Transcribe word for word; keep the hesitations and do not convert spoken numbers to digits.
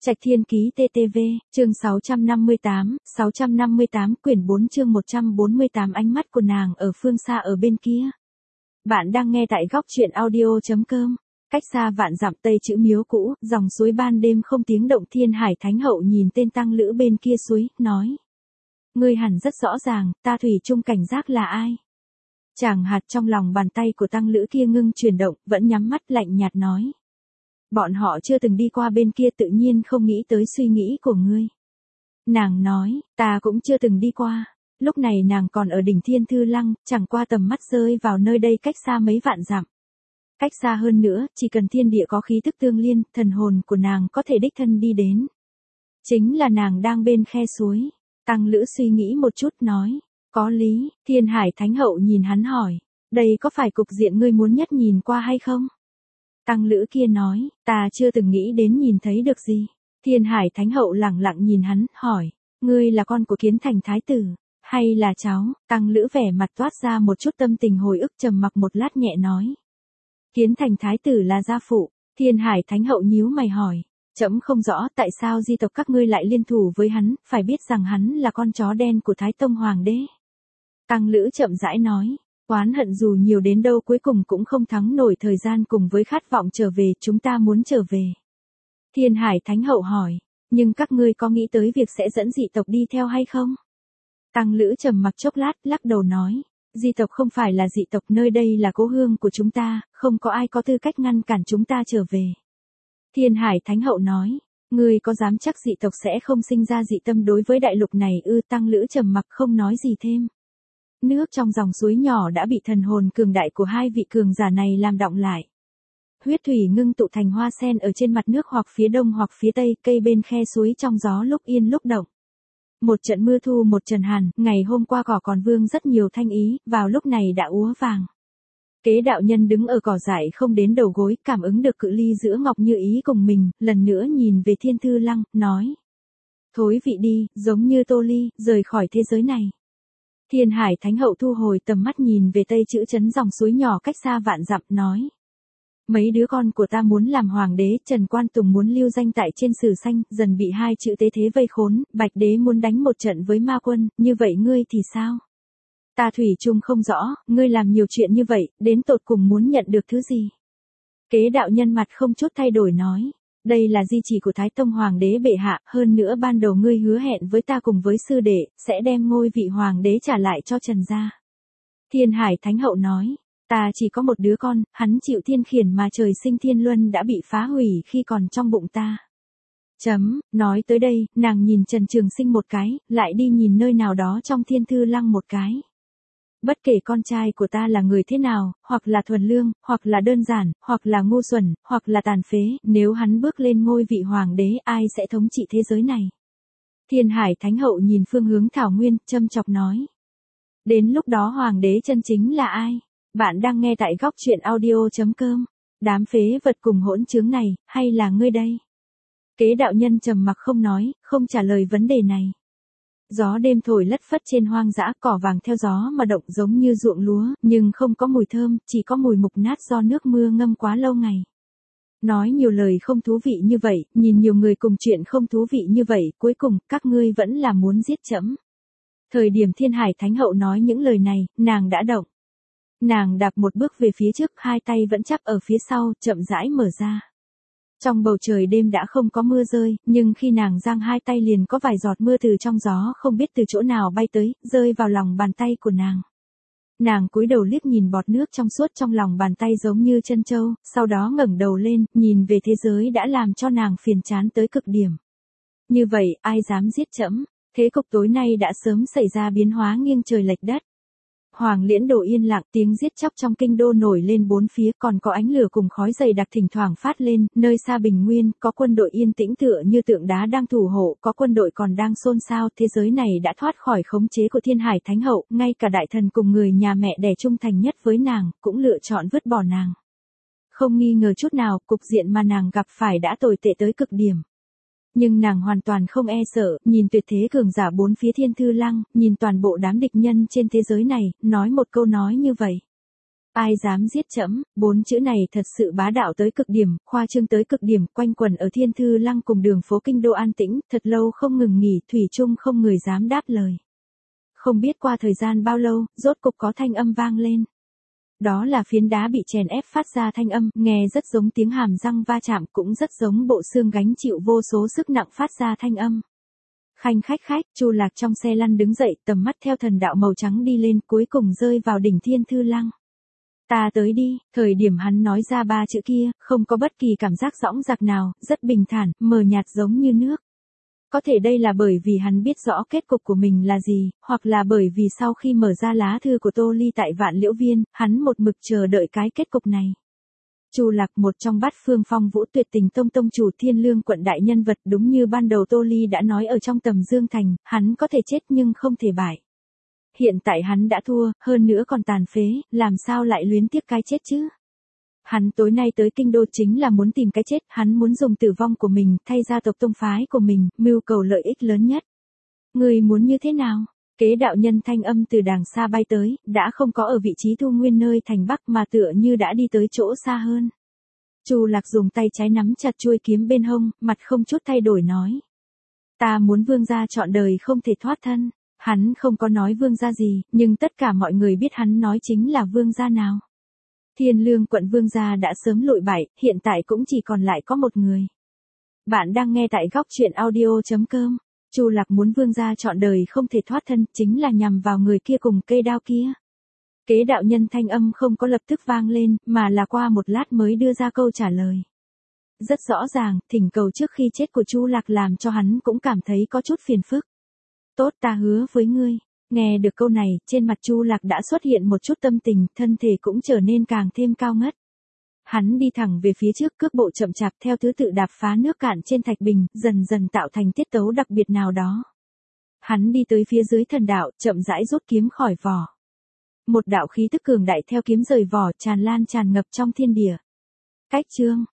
Trạch Thiên Ký tê tê vê, chương sáu trăm năm mươi tám, sáu trăm năm mươi tám quyển bốn chương một trăm bốn mươi tám ánh mắt của nàng ở phương xa ở bên kia. Bạn đang nghe tại góc truyện audio.com. Cách xa vạn dặm Tây chữ miếu cũ, dòng suối ban đêm không tiếng động. Thiên Hải Thánh Hậu nhìn tên tăng lữ bên kia suối, nói. Ngươi hẳn rất rõ ràng, ta thủy chung cảnh giác là ai. Chàng hạt trong lòng bàn tay của tăng lữ kia ngưng chuyển động, vẫn nhắm mắt lạnh nhạt nói. Bọn họ chưa từng đi qua bên kia tự nhiên không nghĩ tới suy nghĩ của ngươi. Nàng nói, ta cũng chưa từng đi qua. Lúc này nàng còn ở đỉnh Thiên Thư Lăng, chẳng qua tầm mắt rơi vào nơi đây cách xa mấy vạn dặm. Cách xa hơn nữa, chỉ cần thiên địa có khí tức tương liên, thần hồn của nàng có thể đích thân đi đến. Chính là nàng đang bên khe suối. Tăng lữ suy nghĩ một chút nói, có lý. Thiên Hải Thánh Hậu nhìn hắn hỏi, đây có phải cục diện ngươi muốn nhất nhìn qua hay không? Tăng lữ kia nói, ta chưa từng nghĩ đến nhìn thấy được gì. Thiên Hải Thánh Hậu lẳng lặng nhìn hắn, hỏi, ngươi là con của Kiến Thành Thái Tử, hay là cháu? Tăng lữ vẻ mặt toát ra một chút tâm tình hồi ức, trầm mặc một lát nhẹ nói. Kiến Thành Thái Tử là gia phụ. Thiên Hải Thánh Hậu nhíu mày hỏi, trẫm không rõ tại sao di tộc các ngươi lại liên thủ với hắn, phải biết rằng hắn là con chó đen của Thái Tông Hoàng đế. Tăng lữ chậm rãi nói. Oán hận dù nhiều đến đâu cuối cùng cũng không thắng nổi thời gian cùng với khát vọng trở về, chúng ta muốn trở về. Thiên Hải Thánh Hậu hỏi, nhưng các ngươi có nghĩ tới việc sẽ dẫn dị tộc đi theo hay không? Tăng lữ trầm mặc chốc lát, lắc đầu nói, dị tộc không phải là dị tộc, nơi đây là cố hương của chúng ta, không có ai có tư cách ngăn cản chúng ta trở về. Thiên Hải Thánh Hậu nói, ngươi có dám chắc dị tộc sẽ không sinh ra dị tâm đối với đại lục này ư? Tăng lữ trầm mặc không nói gì thêm. Nước trong dòng suối nhỏ đã bị thần hồn cường đại của hai vị cường giả này làm đọng lại. Huyết thủy ngưng tụ thành hoa sen ở trên mặt nước hoặc phía đông hoặc phía tây, cây bên khe suối trong gió lúc yên lúc động. Một trận mưa thu một trận hàn, ngày hôm qua cỏ còn vương rất nhiều thanh ý, vào lúc này đã úa vàng. Kế đạo nhân đứng ở cỏ dại không đến đầu gối, cảm ứng được cự ly giữa Ngọc Như Ý cùng mình, lần nữa nhìn về Thiên Thư Lăng, nói. Thối vị đi, giống như Tô Ly, rời khỏi thế giới này. Thiên Hải Thánh Hậu thu hồi tầm mắt nhìn về tây chữ trấn dòng suối nhỏ cách xa vạn dặm, nói. Mấy đứa con của ta muốn làm hoàng đế, Trần Quan Tùng muốn lưu danh tại trên sử xanh, dần bị hai chữ tế thế vây khốn, Bạch Đế muốn đánh một trận với ma quân, như vậy ngươi thì sao? Ta thủy chung không rõ, ngươi làm nhiều chuyện như vậy, đến tột cùng muốn nhận được thứ gì? Kế đạo nhân mặt không chút thay đổi nói. Đây là di chỉ của Thái Tông Hoàng đế bệ hạ, hơn nữa ban đầu ngươi hứa hẹn với ta cùng với sư đệ, sẽ đem ngôi vị Hoàng đế trả lại cho Trần gia. Thiên Hải Thánh Hậu nói, ta chỉ có một đứa con, hắn chịu thiên khiển mà trời sinh thiên luân đã bị phá hủy khi còn trong bụng ta. Chấm, nói tới đây, nàng nhìn Trần Trường Sinh một cái, lại đi nhìn nơi nào đó trong Thiên Thư Lăng một cái. Bất kể con trai của ta là người thế nào, hoặc là thuần lương, hoặc là đơn giản, hoặc là ngu xuẩn, hoặc là tàn phế, nếu hắn bước lên ngôi vị hoàng đế, ai sẽ thống trị thế giới này? Thiên Hải Thánh Hậu nhìn phương hướng Thảo Nguyên, châm chọc nói. Đến lúc đó hoàng đế chân chính là ai? Bạn đang nghe tại góc truyện audio.com. Đám phế vật cùng hỗn chứng này, hay là ngươi đây? Kế đạo nhân trầm mặc không nói, không trả lời vấn đề này. Gió đêm thổi lất phất trên hoang dã, cỏ vàng theo gió mà động giống như ruộng lúa, nhưng không có mùi thơm, chỉ có mùi mục nát do nước mưa ngâm quá lâu ngày. Nói nhiều lời không thú vị như vậy, nhìn nhiều người cùng chuyện không thú vị như vậy, cuối cùng, các ngươi vẫn là muốn giết trẫm. Thời điểm Thiên Hải Thánh Hậu nói những lời này, nàng đã động. Nàng đạp một bước về phía trước, hai tay vẫn chắp ở phía sau, chậm rãi mở ra. Trong bầu trời đêm đã không có mưa rơi, nhưng khi nàng giang hai tay liền có vài giọt mưa từ trong gió không biết từ chỗ nào bay tới, rơi vào lòng bàn tay của nàng. Nàng cúi đầu liếc nhìn bọt nước trong suốt trong lòng bàn tay giống như chân châu, sau đó ngẩng đầu lên, nhìn về thế giới đã làm cho nàng phiền chán tới cực điểm. Như vậy, ai dám giết trẫm? Thế cục tối nay đã sớm xảy ra biến hóa nghiêng trời lệch đất. Hoàng Liễn Đồ yên lặng, tiếng giết chóc trong kinh đô nổi lên bốn phía, còn có ánh lửa cùng khói dày đặc thỉnh thoảng phát lên, nơi xa bình nguyên, có quân đội yên tĩnh tựa như tượng đá đang thủ hộ, có quân đội còn đang xôn xao, thế giới này đã thoát khỏi khống chế của Thiên Hải Thánh Hậu, ngay cả đại thần cùng người nhà mẹ đẻ trung thành nhất với nàng, cũng lựa chọn vứt bỏ nàng. Không nghi ngờ chút nào, cục diện mà nàng gặp phải đã tồi tệ tới cực điểm. Nhưng nàng hoàn toàn không e sợ, nhìn tuyệt thế cường giả bốn phía Thiên Thư Lăng, nhìn toàn bộ đám địch nhân trên thế giới này, nói một câu nói như vậy. Ai dám giết trẫm, bốn chữ này thật sự bá đạo tới cực điểm, khoa trương tới cực điểm, quanh quẩn ở Thiên Thư Lăng cùng đường phố kinh đô an tĩnh, thật lâu không ngừng nghỉ, thủy chung không người dám đáp lời. Không biết qua thời gian bao lâu, rốt cục có thanh âm vang lên. Đó là phiến đá bị chèn ép phát ra thanh âm, nghe rất giống tiếng hàm răng va chạm, cũng rất giống bộ xương gánh chịu vô số sức nặng phát ra thanh âm. Khanh khách khách, Chu Lạc trong xe lăn đứng dậy, tầm mắt theo thần đạo màu trắng đi lên, cuối cùng rơi vào đỉnh Thiên Thư Lăng. Ta tới đi, thời điểm hắn nói ra ba chữ kia, không có bất kỳ cảm giác dõng dạc nào, rất bình thản, mờ nhạt giống như nước. Có thể đây là bởi vì hắn biết rõ kết cục của mình là gì, hoặc là bởi vì sau khi mở ra lá thư của Tô Ly tại Vạn Liễu Viên, hắn một mực chờ đợi cái kết cục này. Chu Lạc, một trong bát phương phong vũ tuyệt tình tông tông chủ Thiên Lương quận đại nhân vật, đúng như ban đầu Tô Ly đã nói ở trong Tầm Dương Thành, hắn có thể chết nhưng không thể bại. Hiện tại hắn đã thua, hơn nữa còn tàn phế, làm sao lại luyến tiếc cái chết chứ? Hắn tối nay tới kinh đô chính là muốn tìm cái chết, hắn muốn dùng tử vong của mình, thay gia tộc tông phái của mình, mưu cầu lợi ích lớn nhất. Người muốn như thế nào? Kế đạo nhân thanh âm từ đàng xa bay tới, đã không có ở vị trí Thu Nguyên nơi thành Bắc mà tựa như đã đi tới chỗ xa hơn. Chu Lạc dùng tay trái nắm chặt chuôi kiếm bên hông, mặt không chút thay đổi nói. Ta muốn vương gia trọn đời không thể thoát thân. Hắn không có nói vương gia gì, nhưng tất cả mọi người biết hắn nói chính là vương gia nào. Thiên Lương quận vương gia đã sớm lụi bại, hiện tại cũng chỉ còn lại có một người. Bạn đang nghe tại góc truyện audio chấm com. Chu Lạc muốn vương gia trọn đời không thể thoát thân, chính là nhằm vào người kia cùng cây đao kia. Kế đạo nhân thanh âm không có lập tức vang lên, mà là qua một lát mới đưa ra câu trả lời. Rất rõ ràng, thỉnh cầu trước khi chết của Chu Lạc làm cho hắn cũng cảm thấy có chút phiền phức. Tốt, ta hứa với ngươi. Nghe được câu này, trên mặt Chu Lạc đã xuất hiện một chút tâm tình, thân thể cũng trở nên càng thêm cao ngất. Hắn đi thẳng về phía trước, cước bộ chậm chạp theo thứ tự đạp phá nước cạn trên thạch bình, dần dần tạo thành tiết tấu đặc biệt nào đó. Hắn đi tới phía dưới thần đạo, chậm rãi rút kiếm khỏi vỏ. Một đạo khí tức cường đại theo kiếm rời vỏ, tràn lan tràn ngập trong thiên địa. Cách chương,